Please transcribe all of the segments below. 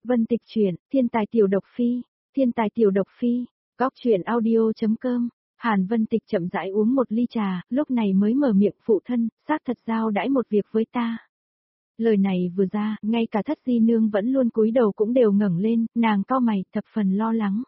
Vân Tịch truyện, Thiên tài tiểu độc phi, Thiên tài tiểu độc phi, góc truyện audio.com. Hàn Vân Tịch chậm rãi uống một ly trà, lúc này mới mở miệng, phụ thân, xác thật giao đãi một việc với ta. Lời này vừa ra, ngay cả Thất Di Nương vẫn luôn cúi đầu cũng đều ngẩng lên, nàng cau mày, thập phần lo lắng.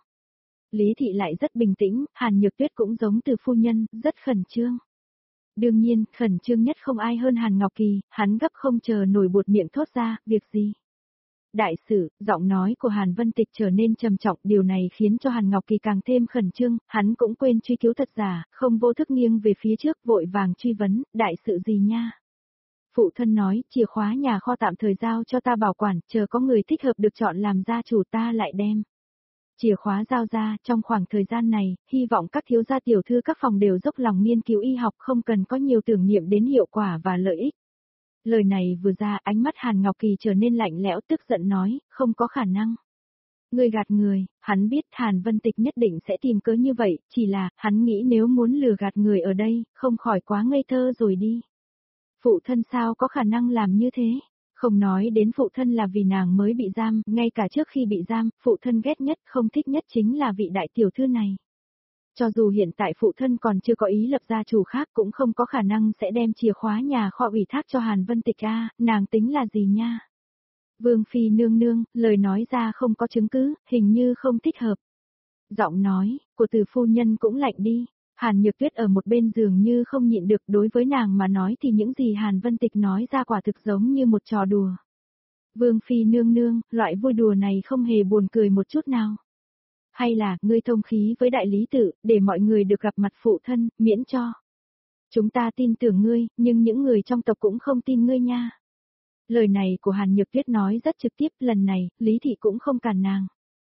Lý Thị lại rất bình tĩnh, Hàn Nhược Tuyết cũng giống từ phu nhân, rất khẩn trương. Đương nhiên, khẩn trương nhất không ai hơn Hàn Ngọc Kỳ, hắn gấp không chờ nổi buột miệng thốt ra, việc gì? Đại sự, giọng nói của Hàn Vân Tịch trở nên trầm trọng, điều này khiến cho Hàn Ngọc Kỳ càng thêm khẩn trương, hắn cũng quên truy cứu thật giả, không vô thức nghiêng về phía trước, vội vàng truy vấn, đại sự gì nha? Phụ thân nói, chìa khóa nhà kho tạm thời giao cho ta bảo quản, chờ có người thích hợp được chọn làm gia chủ ta lại đem chìa khóa giao ra. Trong khoảng thời gian này, hy vọng các thiếu gia tiểu thư các phòng đều dốc lòng nghiên cứu y học, không cần có nhiều tưởng niệm đến hiệu quả và lợi ích. Lời này vừa ra, ánh mắt Hàn Ngọc Kỳ trở nên lạnh lẽo, tức giận nói, không có khả năng. Người gạt người, hắn biết Hàn Vân Tịch nhất định sẽ tìm cớ như vậy, chỉ là, hắn nghĩ nếu muốn lừa gạt người ở đây, không khỏi quá ngây thơ rồi đi. Phụ thân sao có khả năng làm như thế? Không nói đến phụ thân là vì nàng mới bị giam, ngay cả trước khi bị giam, phụ thân ghét nhất, không thích nhất chính là vị đại tiểu thư này. Cho dù hiện tại phụ thân còn chưa có ý lập gia chủ khác cũng không có khả năng sẽ đem chìa khóa nhà kho ủy thác cho Hàn Vân Tịch a, nàng tính là gì nha? Vương phi nương nương, lời nói ra không có chứng cứ, hình như không thích hợp. Giọng nói của từ phu nhân cũng lạnh đi. Hàn Nhược Tuyết ở một bên giường như không nhịn được, đối với nàng mà nói thì những gì Hàn Vân Tịch nói ra quả thực giống như một trò đùa. Vương phi nương nương, loại vui đùa này không hề buồn cười một chút nào. Hay là, ngươi thông khí với đại lý tự, để mọi người được gặp mặt phụ thân, miễn cho. Chúng ta tin tưởng ngươi, nhưng những người trong tộc cũng không tin ngươi nha. Lời này của Hàn Nhược Tuyết nói rất trực tiếp, lần này, Lý Thị cũng không cản nàng.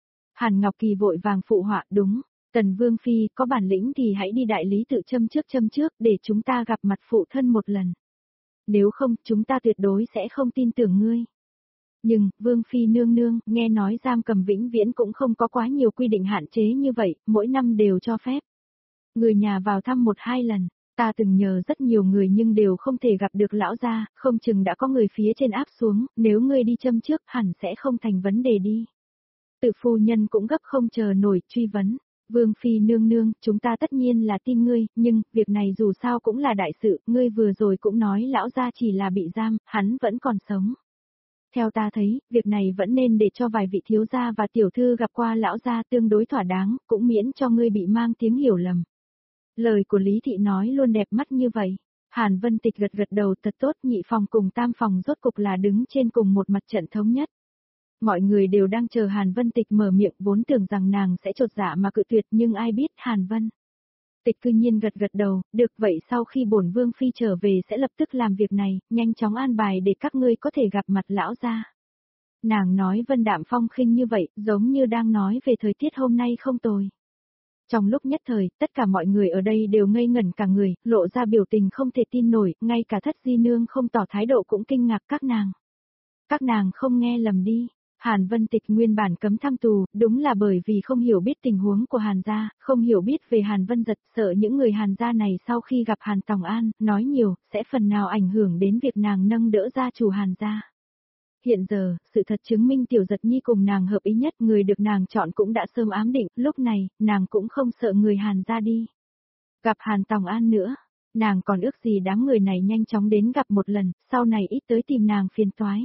Hàn Ngọc Kỳ vội vàng phụ họa, đúng. Tần Vương Phi, có bản lĩnh thì hãy đi đại lý tự châm trước, để chúng ta gặp mặt phụ thân một lần. Nếu không, chúng ta tuyệt đối sẽ không tin tưởng ngươi. Nhưng, Vương Phi nương nương, nghe nói giam cầm vĩnh viễn cũng không có quá nhiều quy định hạn chế như vậy, mỗi năm đều cho phép. Người nhà vào thăm 1-2 lần, ta từng nhờ rất nhiều người nhưng đều không thể gặp được lão gia, không chừng đã có người phía trên áp xuống, nếu ngươi đi châm trước hẳn sẽ không thành vấn đề đi. Tự phu nhân cũng gấp không chờ nổi, truy vấn. Vương Phi nương nương, chúng ta tất nhiên là tin ngươi, nhưng, việc này dù sao cũng là đại sự, ngươi vừa rồi cũng nói lão gia chỉ là bị giam, hắn vẫn còn sống. Theo ta thấy, việc này vẫn nên để cho vài vị thiếu gia và tiểu thư gặp qua lão gia tương đối thỏa đáng, cũng miễn cho ngươi bị mang tiếng hiểu lầm. Lời của Lý Thị nói luôn đẹp mắt như vậy. Hàn Vân Tịch gật gật đầu, thật tốt, nhị phòng cùng tam phòng rốt cục là đứng trên cùng một mặt trận thống nhất. Mọi người đều đang chờ Hàn Vân Tịch mở miệng, vốn tưởng rằng nàng sẽ chột dạ mà cự tuyệt, nhưng ai biết Hàn Vân Tịch cư nhiên gật gật đầu, được vậy sau khi bổn Vương Phi trở về sẽ lập tức làm việc này, nhanh chóng an bài để các ngươi có thể gặp mặt lão gia. Nàng nói vân đạm phong khinh như vậy, giống như đang nói về thời tiết hôm nay không tồi. Trong lúc nhất thời, tất cả mọi người ở đây đều ngây ngẩn cả người, lộ ra biểu tình không thể tin nổi, ngay cả Thất Di Nương không tỏ thái độ cũng kinh ngạc các nàng. Các nàng không nghe lầm đi. Hàn Vân Tịch nguyên bản cấm thăm tù, đúng là bởi vì không hiểu biết tình huống của Hàn gia, không hiểu biết về Hàn Vân Giật, sợ những người Hàn gia này sau khi gặp Hàn Tòng An, nói nhiều, sẽ phần nào ảnh hưởng đến việc nàng nâng đỡ gia chủ Hàn gia. Hiện giờ, sự thật chứng minh Tiểu Giật Nhi cùng nàng hợp ý nhất, người được nàng chọn cũng đã sớm ám định, lúc này, nàng cũng không sợ người Hàn gia đi. Gặp Hàn Tòng An nữa, nàng còn ước gì đám người này nhanh chóng đến gặp một lần, sau này ít tới tìm nàng phiền toái.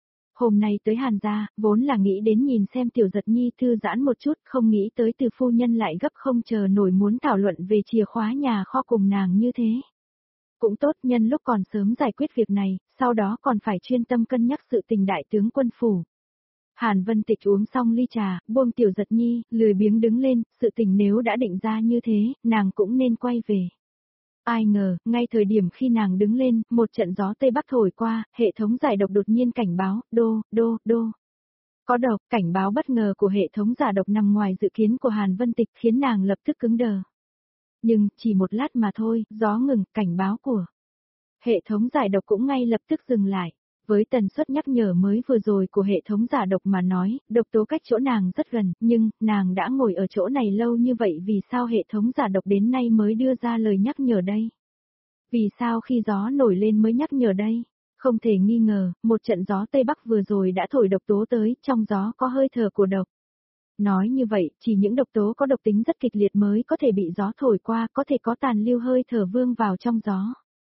Hôm nay tới Hàn gia, vốn là nghĩ đến nhìn xem Tiểu Giật Nhi thư giãn một chút, không nghĩ tới từ phu nhân lại gấp không chờ nổi muốn thảo luận về chìa khóa nhà kho cùng nàng như thế. Cũng tốt, nhân lúc còn sớm giải quyết việc này, sau đó còn phải chuyên tâm cân nhắc sự tình đại tướng quân phủ. Hàn Vân Tịch uống xong ly trà, buông Tiểu Giật Nhi, lười biếng đứng lên, sự tình nếu đã định ra như thế, nàng cũng nên quay về. Ai ngờ, ngay thời điểm khi nàng đứng lên, một trận gió Tây Bắc thổi qua, hệ thống giải độc đột nhiên cảnh báo, đô. Có độc, cảnh báo bất ngờ của hệ thống giả độc nằm ngoài dự kiến của Hàn Vân Tịch khiến nàng lập tức cứng đờ. Nhưng, chỉ một lát mà thôi, gió ngừng, cảnh báo của hệ thống giải độc cũng ngay lập tức dừng lại. Với tần suất nhắc nhở mới vừa rồi của hệ thống giả độc mà nói, độc tố cách chỗ nàng rất gần, nhưng, nàng đã ngồi ở chỗ này lâu như vậy vì sao hệ thống giả độc đến nay mới đưa ra lời nhắc nhở đây? Vì sao khi gió nổi lên mới nhắc nhở đây? Không thể nghi ngờ, một trận gió Tây Bắc vừa rồi đã thổi độc tố tới, trong gió có hơi thở của độc. Nói như vậy, chỉ những độc tố có độc tính rất kịch liệt mới có thể bị gió thổi qua, có thể có tàn lưu hơi thở vương vào trong gió.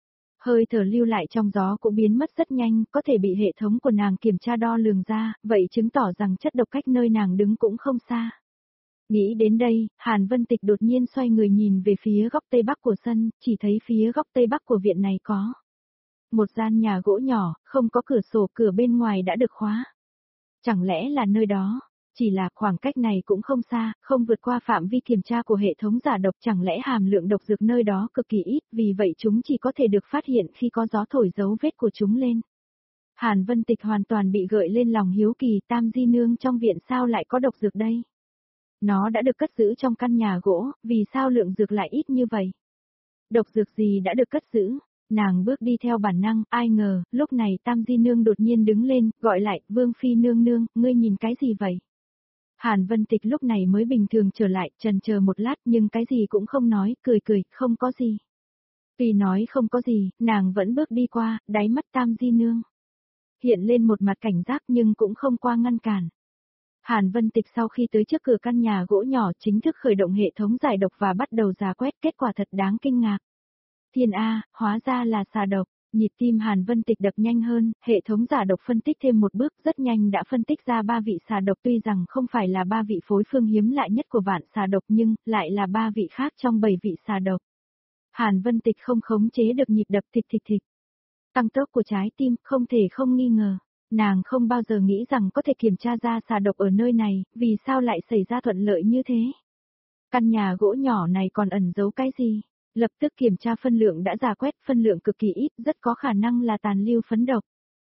Hơi thở lưu lại trong gió cũng biến mất rất nhanh, có thể bị hệ thống của nàng kiểm tra đo lường ra, vậy chứng tỏ rằng chất độc cách nơi nàng đứng cũng không xa. Nghĩ đến đây, Hàn Vân Tịch đột nhiên xoay người nhìn về phía góc tây bắc của sân, chỉ thấy phía góc tây bắc của viện này có một gian nhà gỗ nhỏ, không có cửa sổ, cửa bên ngoài đã được khóa. Chẳng lẽ là nơi đó? Chỉ là khoảng cách này cũng không xa, không vượt qua phạm vi kiểm tra của hệ thống giả độc, chẳng lẽ hàm lượng độc dược nơi đó cực kỳ ít, vì vậy chúng chỉ có thể được phát hiện khi có gió thổi dấu vết của chúng lên. Hàn Vân Tịch hoàn toàn bị gợi lên lòng hiếu kỳ, Tam Di Nương trong viện sao lại có độc dược đây? Nó đã được cất giữ trong căn nhà gỗ, vì sao lượng dược lại ít như vậy? Độc dược gì đã được cất giữ? Nàng bước đi theo bản năng, ai ngờ, lúc này Tam Di Nương đột nhiên đứng lên, gọi lại, Vương Phi nương nương, ngươi nhìn cái gì vậy? Hàn Vân Tịch lúc này mới bình thường trở lại, chần chờ một lát nhưng cái gì cũng không nói, cười cười, không có gì. Tuy nói không có gì, nàng vẫn bước đi qua, đáy mắt Tam Di Nương hiện lên một mặt cảnh giác nhưng cũng không qua ngăn cản. Hàn Vân Tịch sau khi tới trước cửa căn nhà gỗ nhỏ chính thức khởi động hệ thống giải độc và bắt đầu rà quét, kết quả thật đáng kinh ngạc. Thiên A, hóa ra là xà độc, nhịp tim Hàn Vân Tịch đập nhanh hơn, hệ thống giả độc phân tích thêm một bước rất nhanh đã phân tích ra 3 vị xà độc, tuy rằng không phải là 3 vị phối phương hiếm lạ nhất của vạn xà độc nhưng lại là 3 vị khác trong 7 vị xà độc. Hàn Vân Tịch không khống chế được nhịp đập thịch thịch thịch. Tăng tốc của trái tim không thể không nghi ngờ. Nàng không bao giờ nghĩ rằng có thể kiểm tra ra xà độc ở nơi này, vì sao lại xảy ra thuận lợi như thế? Căn nhà gỗ nhỏ này còn ẩn giấu cái gì? Lập tức kiểm tra phân lượng đã rà quét, phân lượng cực kỳ ít, rất có khả năng là tàn lưu phấn độc.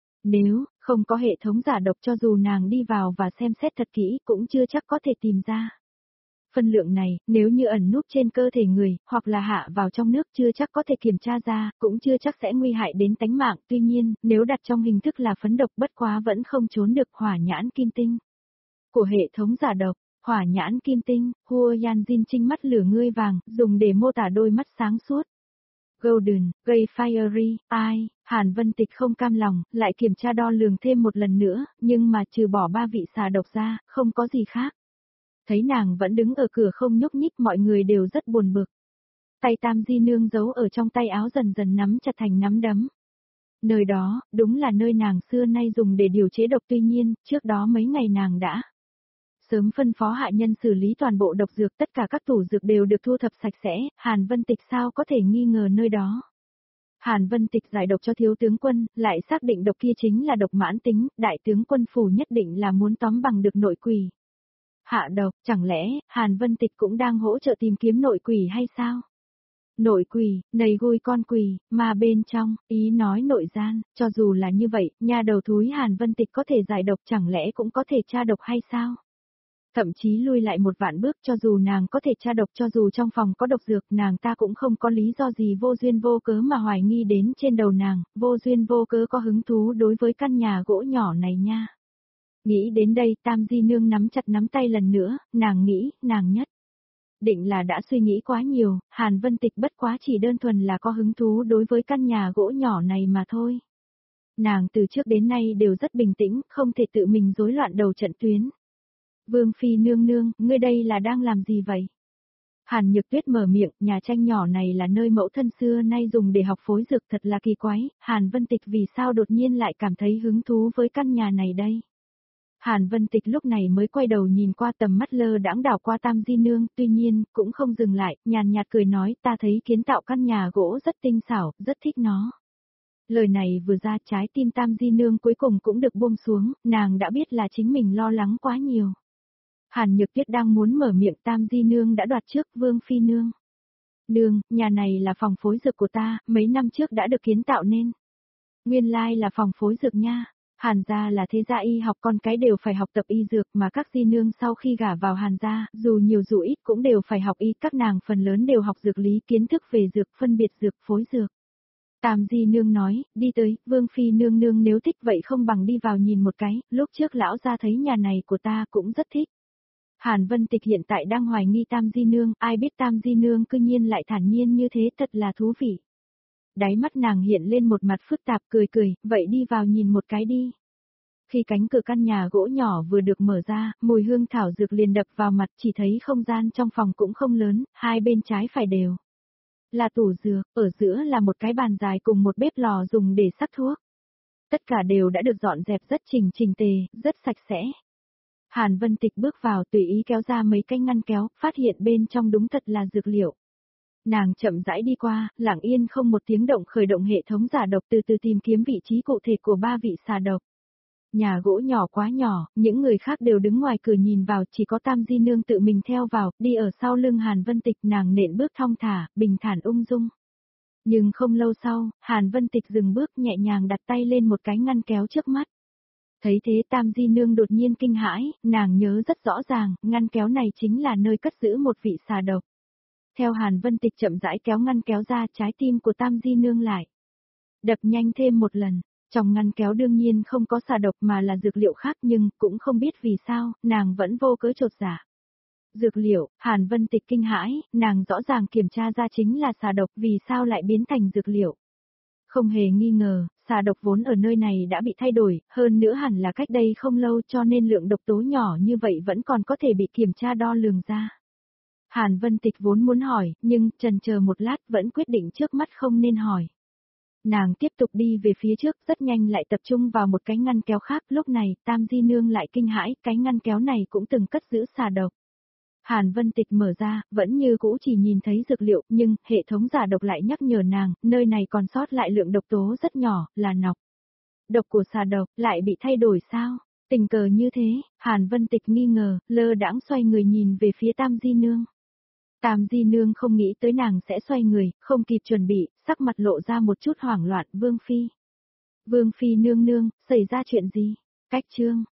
Nếu không có hệ thống giả độc, cho dù nàng đi vào và xem xét thật kỹ cũng chưa chắc có thể tìm ra. Phân lượng này, nếu như ẩn núp trên cơ thể người, hoặc là hạ vào trong nước chưa chắc có thể kiểm tra ra, cũng chưa chắc sẽ nguy hại đến tánh mạng, tuy nhiên, nếu đặt trong hình thức là phấn độc bất quá vẫn không trốn được hỏa nhãn kim tinh của hệ thống giả độc. Hỏa nhãn kim tinh, Hua Yan Jin trinh mắt lửa ngươi vàng, dùng để mô tả đôi mắt sáng suốt. Golden, gây fiery, ai, Hàn Vân Tịch không cam lòng, lại kiểm tra đo lường thêm một lần nữa, nhưng mà trừ bỏ 3 vị xà độc ra, không có gì khác. Thấy nàng vẫn đứng ở cửa không nhúc nhích, mọi người đều rất buồn bực. Tay Tam Di Nương giấu ở trong tay áo dần dần nắm chặt thành nắm đấm. Nơi đó, đúng là nơi nàng xưa nay dùng để điều chế độc, tuy nhiên, trước đó mấy ngày nàng đã sớm phân phó hạ nhân xử lý toàn bộ độc dược, tất cả các tủ dược đều được thu thập sạch sẽ, Hàn Vân Tịch sao có thể nghi ngờ nơi đó. Hàn Vân Tịch giải độc cho thiếu tướng quân, lại xác định độc kia chính là độc mãn tính, đại tướng quân phủ nhất định là muốn tóm bằng được nội quỷ. Hạ độc, chẳng lẽ, Hàn Vân Tịch cũng đang hỗ trợ tìm kiếm nội quỷ hay sao? Nội quỷ, nầy gôi con quỷ, mà bên trong, ý nói nội gian, cho dù là như vậy, nhà đầu thúi Hàn Vân Tịch có thể giải độc, chẳng lẽ cũng có thể tra độc hay sao? Thậm chí lui lại một vạn bước, cho dù nàng có thể tra độc, cho dù trong phòng có độc dược, nàng ta cũng không có lý do gì vô duyên vô cớ mà hoài nghi đến trên đầu nàng, vô duyên vô cớ có hứng thú đối với căn nhà gỗ nhỏ này nha. Nghĩ đến đây, Tam Di Nương nắm chặt nắm tay lần nữa, nàng nghĩ, nàng nhất định là đã suy nghĩ quá nhiều, Hàn Vân Tịch bất quá chỉ đơn thuần là có hứng thú đối với căn nhà gỗ nhỏ này mà thôi. Nàng từ trước đến nay đều rất bình tĩnh, không thể tự mình rối loạn đầu trận tuyến. Vương Phi nương nương, ngươi đây là đang làm gì vậy? Hàn Nhược Tuyết mở miệng, nhà tranh nhỏ này là nơi mẫu thân xưa nay dùng để học phối dược, thật là kỳ quái, Hàn Vân Tịch vì sao đột nhiên lại cảm thấy hứng thú với căn nhà này đây? Hàn Vân Tịch lúc này mới quay đầu nhìn qua, tầm mắt lơ đãng đảo qua Tam Di Nương, tuy nhiên, cũng không dừng lại, nhàn nhạt cười nói, ta thấy kiến tạo căn nhà gỗ rất tinh xảo, rất thích nó. Lời này vừa ra, trái tim Tam Di Nương cuối cùng cũng được buông xuống, nàng đã biết là chính mình lo lắng quá nhiều. Hàn Nhược Tuyết đang muốn mở miệng, Tam Di Nương đã đoạt trước, Vương Phi nương. Nương, nhà này là phòng phối dược của ta, mấy năm trước đã được kiến tạo nên. Nguyên lai là phòng phối dược nha. Hàn gia là thế gia y học, con cái đều phải học tập y dược, mà các di nương sau khi gả vào Hàn gia, dù nhiều dù ít cũng đều phải học y, các nàng phần lớn đều học dược lý, kiến thức về dược, phân biệt dược, phối dược. Tam Di Nương nói, đi tới, Vương Phi nương nương nếu thích vậy không bằng đi vào nhìn một cái, lúc trước lão gia thấy nhà này của ta cũng rất thích. Hàn Vân Tịch hiện tại đang hoài nghi Tam Di Nương, ai biết Tam Di Nương cư nhiên lại thản nhiên như thế, thật là thú vị. Đáy mắt nàng hiện lên một mặt phức tạp cười cười, vậy đi vào nhìn một cái đi. Khi cánh cửa căn nhà gỗ nhỏ vừa được mở ra, mùi hương thảo dược liền đập vào mặt, chỉ thấy không gian trong phòng cũng không lớn, hai bên trái phải đều là tủ dược, ở giữa là một cái bàn dài cùng một bếp lò dùng để sắc thuốc. Tất cả đều đã được dọn dẹp rất chỉnh tề, rất sạch sẽ. Hàn Vân Tịch bước vào tùy ý kéo ra mấy cái ngăn kéo, phát hiện bên trong đúng thật là dược liệu. Nàng chậm rãi đi qua, lặng yên không một tiếng động khởi động hệ thống giả độc từ từ tìm kiếm vị trí cụ thể của 3 vị xà độc. Nhà gỗ nhỏ quá nhỏ, những người khác đều đứng ngoài cửa nhìn vào, chỉ có Tam Di Nương tự mình theo vào, đi ở sau lưng Hàn Vân Tịch, nàng nện bước thong thả, bình thản ung dung. Nhưng không lâu sau, Hàn Vân Tịch dừng bước nhẹ nhàng đặt tay lên một cái ngăn kéo trước mắt. Thấy thế Tam Di Nương đột nhiên kinh hãi, nàng nhớ rất rõ ràng, ngăn kéo này chính là nơi cất giữ một vị xà độc. Theo Hàn Vân Tịch chậm rãi kéo ngăn kéo ra, trái tim của Tam Di Nương lại đập nhanh thêm một lần. Trong ngăn kéo đương nhiên không có xà độc mà là dược liệu khác, nhưng cũng không biết vì sao, nàng vẫn vô cớ chột dạ. Dược liệu, Hàn Vân Tịch kinh hãi, nàng rõ ràng kiểm tra ra chính là xà độc, vì sao lại biến thành dược liệu. Không hề nghi ngờ, xà độc vốn ở nơi này đã bị thay đổi, hơn nữa hẳn là cách đây không lâu, cho nên lượng độc tố nhỏ như vậy vẫn còn có thể bị kiểm tra đo lường ra. Hàn Vân Tịch vốn muốn hỏi, nhưng chần chờ một lát vẫn quyết định trước mắt không nên hỏi. Nàng tiếp tục đi về phía trước, rất nhanh lại tập trung vào một cái ngăn kéo khác, lúc này Tam Di Nương lại kinh hãi, cái ngăn kéo này cũng từng cất giữ xà độc. Hàn Vân Tịch mở ra, vẫn như cũ chỉ nhìn thấy dược liệu, nhưng hệ thống giả độc lại nhắc nhở nàng, nơi này còn sót lại lượng độc tố rất nhỏ, là nọc. Độc của xà độc lại bị thay đổi sao? Tình cờ như thế, Hàn Vân Tịch nghi ngờ, lơ đãng xoay người nhìn về phía Tam Di Nương. Tam Di Nương không nghĩ tới nàng sẽ xoay người, không kịp chuẩn bị, sắc mặt lộ ra một chút hoảng loạn. Vương Phi nương nương, xảy ra chuyện gì? Cách chương